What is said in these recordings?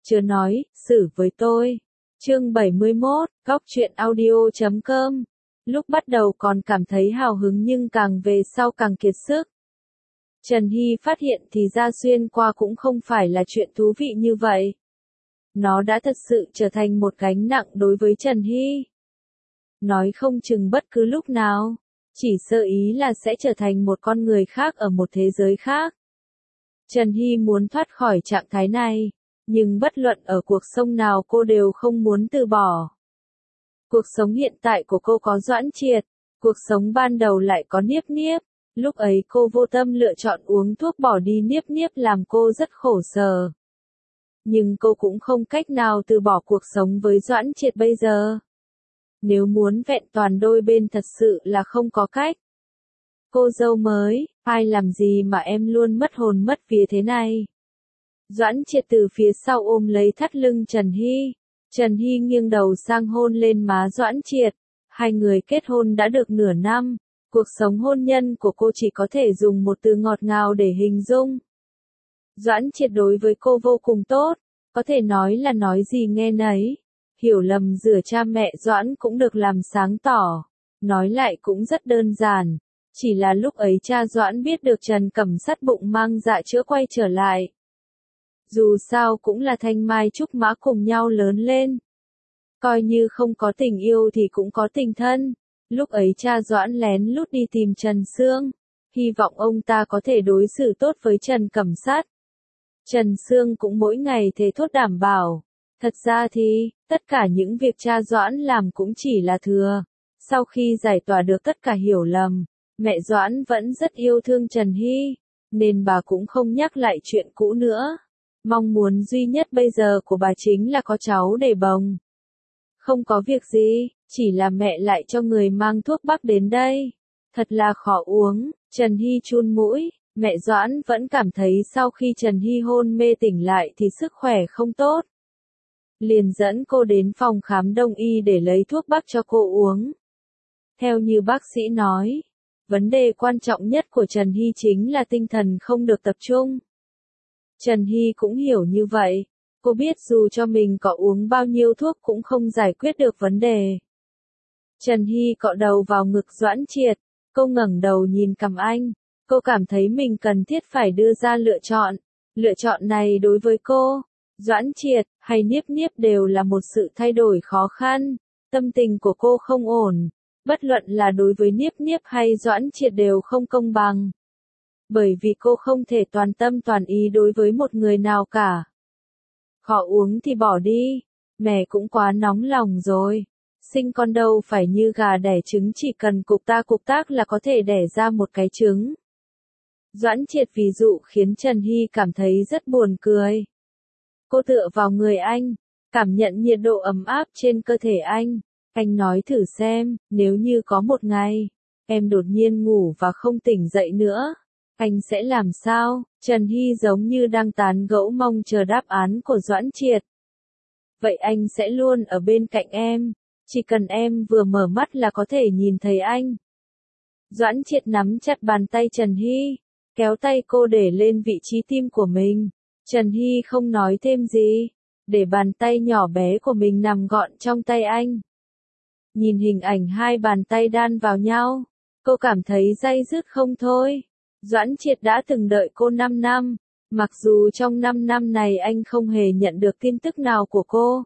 Chớ nói, xử với tôi. Chương 71, Góc truyện audio.com. Lúc bắt đầu còn cảm thấy hào hứng nhưng càng về sau càng kiệt sức. Trần Hy phát hiện thì ra xuyên qua cũng không phải là chuyện thú vị như vậy. Nó đã thật sự trở thành một gánh nặng đối với Trần Hy. Nói không chừng bất cứ lúc nào, chỉ sơ ý là sẽ trở thành một con người khác ở một thế giới khác. Trần Hy muốn thoát khỏi trạng thái này, nhưng bất luận ở cuộc sống nào cô đều không muốn từ bỏ. Cuộc sống hiện tại của cô có Doãn Triệt, cuộc sống ban đầu lại có Niếp Niếp. Lúc ấy cô vô tâm lựa chọn uống thuốc bỏ đi Niếp Niếp làm cô rất khổ sở. Nhưng cô cũng không cách nào từ bỏ cuộc sống với Doãn Triệt bây giờ. Nếu muốn vẹn toàn đôi bên thật sự là không có cách. Cô dâu mới, ai làm gì mà em luôn mất hồn mất vía thế này? Doãn Triệt từ phía sau ôm lấy thắt lưng Trần Hy. Trần Hy nghiêng đầu sang hôn lên má Doãn Triệt. Hai người kết hôn đã được nửa năm. Cuộc sống hôn nhân của cô chỉ có thể dùng một từ ngọt ngào để hình dung. Doãn Triệt đối với cô vô cùng tốt, có thể nói là nói gì nghe nấy. Hiểu lầm giữa cha mẹ Doãn cũng được làm sáng tỏ. Nói lại cũng rất đơn giản. Chỉ là lúc ấy cha Doãn biết được Trần Cẩm Sắt bụng mang dạ chữa quay trở lại. Dù sao cũng là thanh mai trúc mã cùng nhau lớn lên. Coi như không có tình yêu thì cũng có tình thân. Lúc ấy cha Doãn lén lút đi tìm Trần Sương. Hy vọng ông ta có thể đối xử tốt với Trần Cẩm Sắt. Trần Sương cũng mỗi ngày thề thốt đảm bảo. Thật ra thì, tất cả những việc cha Doãn làm cũng chỉ là thừa. Sau khi giải tỏa được tất cả hiểu lầm, mẹ Doãn vẫn rất yêu thương Trần Hy, nên bà cũng không nhắc lại chuyện cũ nữa. Mong muốn duy nhất bây giờ của bà chính là có cháu để bồng. Không có việc gì, chỉ là mẹ lại cho người mang thuốc bắc đến đây. Thật là khó uống, Trần Hy chun mũi, mẹ Doãn vẫn cảm thấy sau khi Trần Hy hôn mê tỉnh lại thì sức khỏe không tốt. Liền dẫn cô đến phòng khám đông y để lấy thuốc bắc cho cô uống. Theo như bác sĩ nói, vấn đề quan trọng nhất của Trần Hy chính là tinh thần không được tập trung. Trần Hy cũng hiểu như vậy, cô biết dù cho mình có uống bao nhiêu thuốc cũng không giải quyết được vấn đề. Trần Hy cọ đầu vào ngực Doãn Triệt, cô ngẩng đầu nhìn cằm anh, cô cảm thấy mình cần thiết phải đưa ra lựa chọn. Lựa chọn này đối với cô, Doãn Triệt hay Niếp Niếp đều là một sự thay đổi khó khăn, tâm tình của cô không ổn, bất luận là đối với Niếp Niếp hay Doãn Triệt đều không công bằng. Bởi vì cô không thể toàn tâm toàn ý đối với một người nào cả. Khó uống thì bỏ đi, mẹ cũng quá nóng lòng rồi. Sinh con đâu phải như gà đẻ trứng, chỉ cần cục tác là có thể đẻ ra một cái trứng. Doãn Triệt ví dụ khiến Trần Hy cảm thấy rất buồn cười. Cô tựa vào người anh, cảm nhận nhiệt độ ấm áp trên cơ thể anh. Anh nói thử xem, nếu như có một ngày, em đột nhiên ngủ và không tỉnh dậy nữa, anh sẽ làm sao? Trần Hy giống như đang tán gẫu mong chờ đáp án của Doãn Triệt. Vậy anh sẽ luôn ở bên cạnh em, chỉ cần em vừa mở mắt là có thể nhìn thấy anh. Doãn Triệt nắm chặt bàn tay Trần Hy, kéo tay cô để lên vị trí tim của mình. Trần Hy không nói thêm gì, để bàn tay nhỏ bé của mình nằm gọn trong tay anh. Nhìn hình ảnh hai bàn tay đan vào nhau, cô cảm thấy day dứt không thôi. Doãn Triệt đã từng đợi cô 5 năm, mặc dù trong 5 năm này anh không hề nhận được tin tức nào của cô.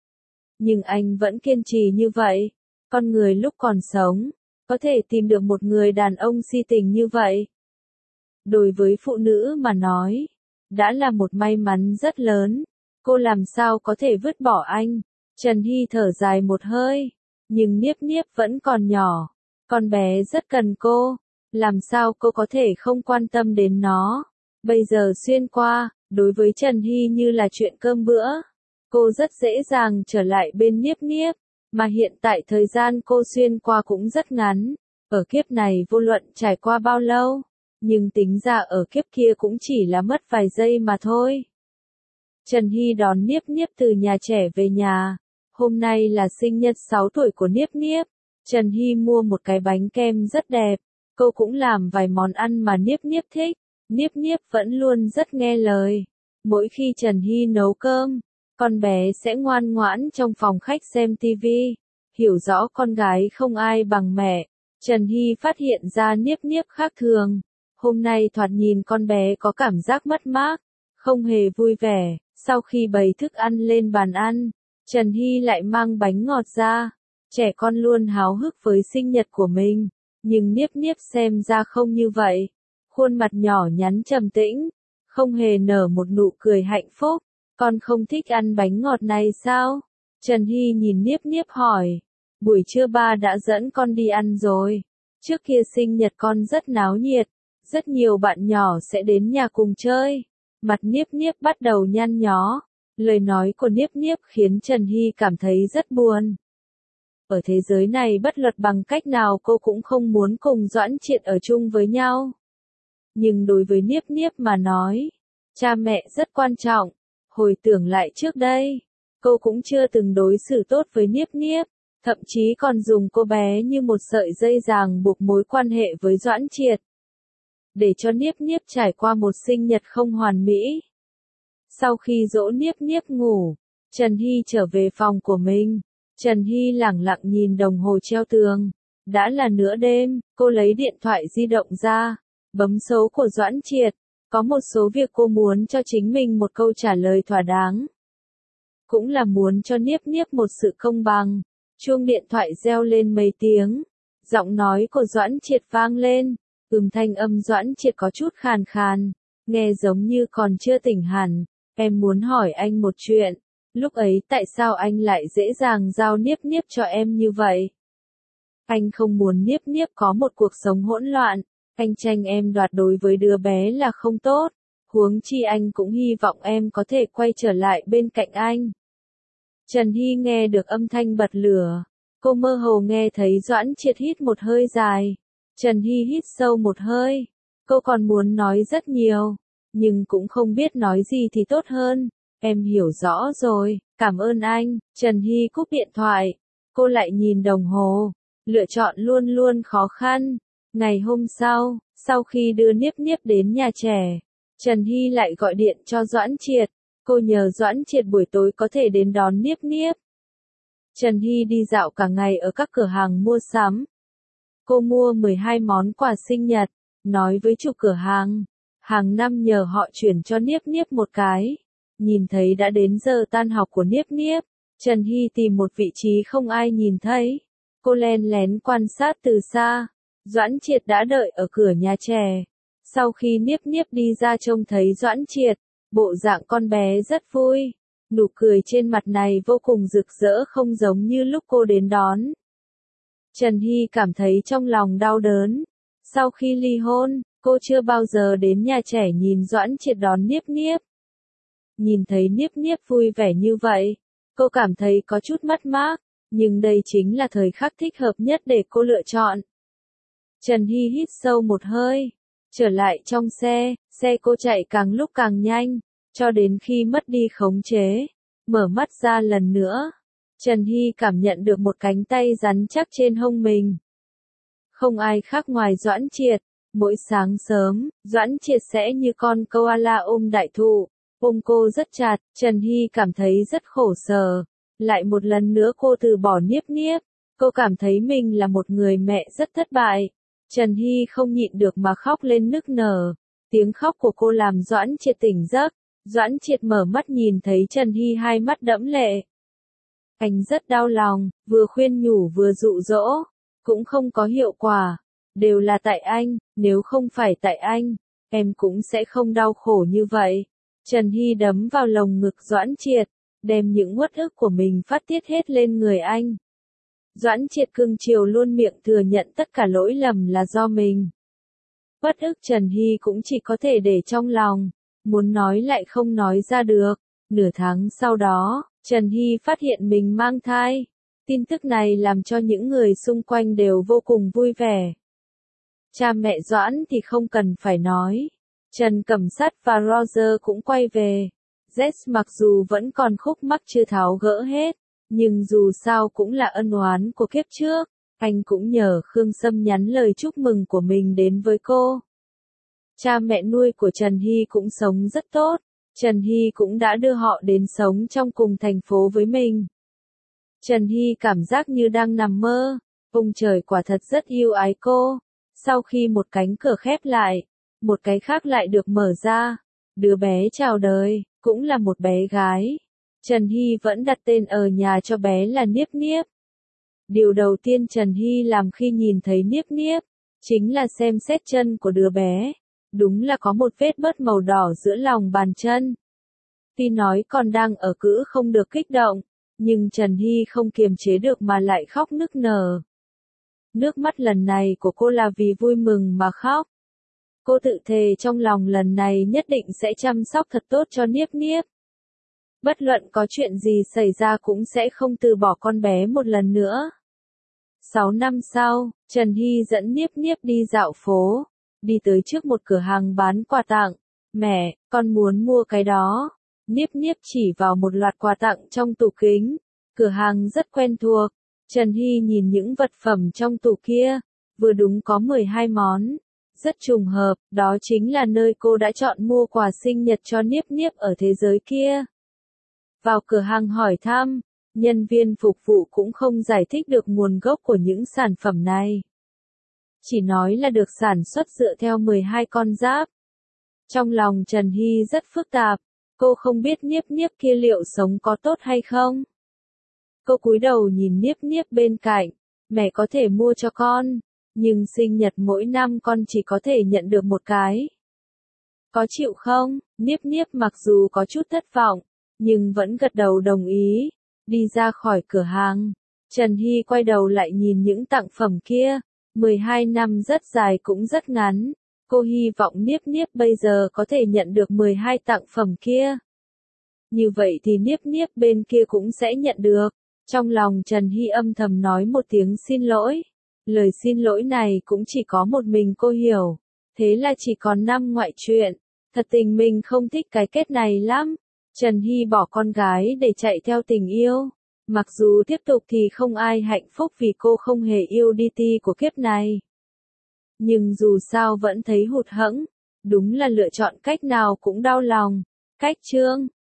Nhưng anh vẫn kiên trì như vậy. Con người lúc còn sống, có thể tìm được một người đàn ông si tình như vậy. Đối với phụ nữ mà nói, đã là một may mắn rất lớn. Cô làm sao có thể vứt bỏ anh? Trần Hy thở dài một hơi. Nhưng Niếp Niếp vẫn còn nhỏ. Con bé rất cần cô. Làm sao cô có thể không quan tâm đến nó? Bây giờ xuyên qua, đối với Trần Hy như là chuyện cơm bữa. Cô rất dễ dàng trở lại bên Niếp Niếp. Mà hiện tại thời gian cô xuyên qua cũng rất ngắn. Ở kiếp này vô luận trải qua bao lâu. Nhưng tính ra ở kiếp kia cũng chỉ là mất vài giây mà thôi. Trần Hy đón Niếp Niếp từ nhà trẻ về nhà. Hôm nay là sinh nhật 6 tuổi của Niếp Niếp. Trần Hy mua một cái bánh kem rất đẹp. Cô cũng làm vài món ăn mà Niếp Niếp thích. Niếp Niếp vẫn luôn rất nghe lời. Mỗi khi Trần Hy nấu cơm, con bé sẽ ngoan ngoãn trong phòng khách xem tivi, hiểu rõ con gái không ai bằng mẹ. Trần Hy phát hiện ra Niếp Niếp khác thường. Hôm nay thoạt nhìn con bé có cảm giác mất mát, không hề vui vẻ. Sau khi bày thức ăn lên bàn ăn, Trần Hy lại mang bánh ngọt ra. Trẻ con luôn háo hức với sinh nhật của mình, nhưng Niếp Niếp xem ra không như vậy. Khuôn mặt nhỏ nhắn trầm tĩnh, không hề nở một nụ cười hạnh phúc. Con không thích ăn bánh ngọt này sao? Trần Hy nhìn Niếp Niếp hỏi. Buổi trưa ba đã dẫn con đi ăn rồi. Trước kia sinh nhật con rất náo nhiệt, rất nhiều bạn nhỏ sẽ đến nhà cùng chơi. Mặt Niếp Niếp bắt đầu nhăn nhó. Lời nói của Niếp Niếp khiến Trần Hy cảm thấy rất buồn. Ở thế giới này bất luận bằng cách nào cô cũng không muốn cùng Doãn Triệt ở chung với nhau. Nhưng đối với Niếp Niếp mà nói, cha mẹ rất quan trọng. Hồi tưởng lại trước đây, cô cũng chưa từng đối xử tốt với Niếp Niếp, thậm chí còn dùng cô bé như một sợi dây ràng buộc mối quan hệ với Doãn Triệt. Để cho Niếp Niếp trải qua một sinh nhật không hoàn mỹ. Sau khi dỗ Niếp Niếp ngủ, Trần Hy trở về phòng của mình. Trần Hy lẳng lặng nhìn đồng hồ treo tường. Đã là nửa đêm, cô lấy điện thoại di động ra, bấm số của Doãn Triệt. Có một số việc cô muốn cho chính mình một câu trả lời thỏa đáng. Cũng là muốn cho Niếp Niếp một sự công bằng. Chuông điện thoại reo lên mấy tiếng. Giọng nói của Doãn Triệt vang lên. Thanh âm Doãn Triệt có chút khàn khàn, nghe giống như còn chưa tỉnh hẳn. Em muốn hỏi anh một chuyện. Lúc ấy tại sao anh lại dễ dàng giao Niếp Niếp cho em như vậy? Anh không muốn Niếp Niếp có một cuộc sống hỗn loạn. Anh tranh em đoạt đối với đứa bé là không tốt. Huống chi anh cũng hy vọng em có thể quay trở lại bên cạnh anh. Trần Hy nghe được âm thanh bật lửa. Cô mơ hồ nghe thấy Doãn Triệt hít một hơi dài. Trần Hy hít sâu một hơi. Cô còn muốn nói rất nhiều, nhưng cũng không biết nói gì thì tốt hơn. Em hiểu rõ rồi, cảm ơn anh. Trần Hy cúp điện thoại. Cô lại nhìn đồng hồ. Lựa chọn luôn luôn khó khăn. Ngày hôm sau, sau khi đưa Niếp Niếp đến nhà trẻ, Trần Hy lại gọi điện cho Doãn Triệt. Cô nhờ Doãn Triệt buổi tối có thể đến đón Niếp Niếp. Trần Hy đi dạo cả ngày ở các cửa hàng mua sắm. Cô mua 12 món quà sinh nhật, nói với chủ cửa hàng. Hàng năm nhờ họ chuyển cho Niếp Niếp một cái. Nhìn thấy đã đến giờ tan học của Niếp Niếp, Trần Hy tìm một vị trí không ai nhìn thấy. Cô len lén quan sát từ xa. Doãn Triệt đã đợi ở cửa nhà trẻ. Sau khi Niếp Niếp đi ra trông thấy Doãn Triệt, bộ dạng con bé rất vui. Nụ cười trên mặt này vô cùng rực rỡ không giống như lúc cô đến đón. Trần Hy cảm thấy trong lòng đau đớn. Sau khi ly hôn, cô chưa bao giờ đến nhà trẻ nhìn Doãn Triệt đón Niếp Niếp. Nhìn thấy Niếp Niếp vui vẻ như vậy, cô cảm thấy có chút mất mát, nhưng đây chính là thời khắc thích hợp nhất để cô lựa chọn. Trần Hy hít sâu một hơi, trở lại trong xe cô chạy càng lúc càng nhanh, cho đến khi mất đi khống chế. Mở mắt ra lần nữa, Trần Hy cảm nhận được một cánh tay rắn chắc trên hông mình. Không ai khác ngoài Doãn Triệt. Mỗi sáng sớm, Doãn Triệt sẽ như con koala ôm đại thụ, ôm cô rất chặt. Trần Hy cảm thấy rất khổ sở. Lại một lần nữa cô từ bỏ Niếp Niếp. Cô cảm thấy mình là một người mẹ rất thất bại. Trần Hy không nhịn được mà khóc lên nức nở. Tiếng khóc của cô làm Doãn Triệt tỉnh giấc. Doãn Triệt mở mắt nhìn thấy Trần Hy hai mắt đẫm lệ. Anh rất đau lòng, vừa khuyên nhủ vừa dụ dỗ, cũng không có hiệu quả. Đều là tại anh, nếu không phải tại anh, em cũng sẽ không đau khổ như vậy. Trần Hy đấm vào lồng ngực Doãn Triệt, đem những uất ức của mình phát tiết hết lên người anh. Doãn Triệt cưng chiều luôn miệng thừa nhận tất cả lỗi lầm là do mình. Uất ức Trần Hy cũng chỉ có thể để trong lòng, muốn nói lại không nói ra được. Nửa tháng sau đó, Trần Hy phát hiện mình mang thai. Tin tức này làm cho những người xung quanh đều vô cùng vui vẻ. Cha mẹ Doãn thì không cần phải nói. Trần Cẩm Sát và Roger cũng quay về. Jess mặc dù vẫn còn khúc mắc chưa tháo gỡ hết, nhưng dù sao cũng là ân oán của kiếp trước. Anh cũng nhờ Khương Sâm nhắn lời chúc mừng của mình đến với cô. Cha mẹ nuôi của Trần Hy cũng sống rất tốt. Trần Hy cũng đã đưa họ đến sống trong cùng thành phố với mình. Trần Hy cảm giác như đang nằm mơ, ông trời quả thật rất yêu ái cô. Sau khi một cánh cửa khép lại, một cái khác lại được mở ra. Đứa bé chào đời, cũng là một bé gái. Trần Hy vẫn đặt tên ở nhà cho bé là Niếp Niếp. Điều đầu tiên Trần Hy làm khi nhìn thấy Niếp Niếp, chính là xem xét chân của đứa bé. Đúng là có một vết bớt màu đỏ giữa lòng bàn chân. Tuy nói còn đang ở cữ không được kích động, nhưng Trần Hy không kiềm chế được mà lại khóc nức nở. Nước mắt lần này của cô là vì vui mừng mà khóc. Cô tự thề trong lòng lần này nhất định sẽ chăm sóc thật tốt cho Niếp Niếp. Bất luận có chuyện gì xảy ra cũng sẽ không từ bỏ con bé một lần nữa. 6 năm sau, Trần Hy dẫn Niếp Niếp đi dạo phố, đi tới trước một cửa hàng bán quà tặng. Mẹ, con muốn mua cái đó. Niếp Niếp chỉ vào một loạt quà tặng trong tủ kính. Cửa hàng rất quen thuộc. Trần Hy nhìn những vật phẩm trong tủ kia, vừa đúng có 12 món. Rất trùng hợp, đó chính là nơi cô đã chọn mua quà sinh nhật cho Niếp Niếp ở thế giới kia. Vào cửa hàng hỏi thăm, nhân viên phục vụ cũng không giải thích được nguồn gốc của những sản phẩm này. Chỉ nói là được sản xuất dựa theo 12 con giáp. Trong lòng Trần Hy rất phức tạp, cô không biết Niếp Niếp kia liệu sống có tốt hay không. Cô cúi đầu nhìn Niếp Niếp bên cạnh, mẹ có thể mua cho con, nhưng sinh nhật mỗi năm con chỉ có thể nhận được một cái. Có chịu không? Niếp Niếp mặc dù có chút thất vọng, nhưng vẫn gật đầu đồng ý, đi ra khỏi cửa hàng. Trần Hy quay đầu lại nhìn những tặng phẩm kia, 12 năm rất dài cũng rất ngắn. Cô hy vọng Niếp Niếp bây giờ có thể nhận được 12 tặng phẩm kia. Như vậy thì Niếp Niếp bên kia cũng sẽ nhận được. Trong lòng Trần Hy âm thầm nói một tiếng xin lỗi. Lời xin lỗi này cũng chỉ có một mình cô hiểu. Thế là chỉ còn 5 ngoại truyện. Thật tình mình không thích cái kết này lắm. Trần Hy bỏ con gái để chạy theo tình yêu. Mặc dù tiếp tục thì không ai hạnh phúc vì cô không hề yêu DT của kiếp này. Nhưng dù sao vẫn thấy hụt hẫng. Đúng là lựa chọn cách nào cũng đau lòng. Cách chương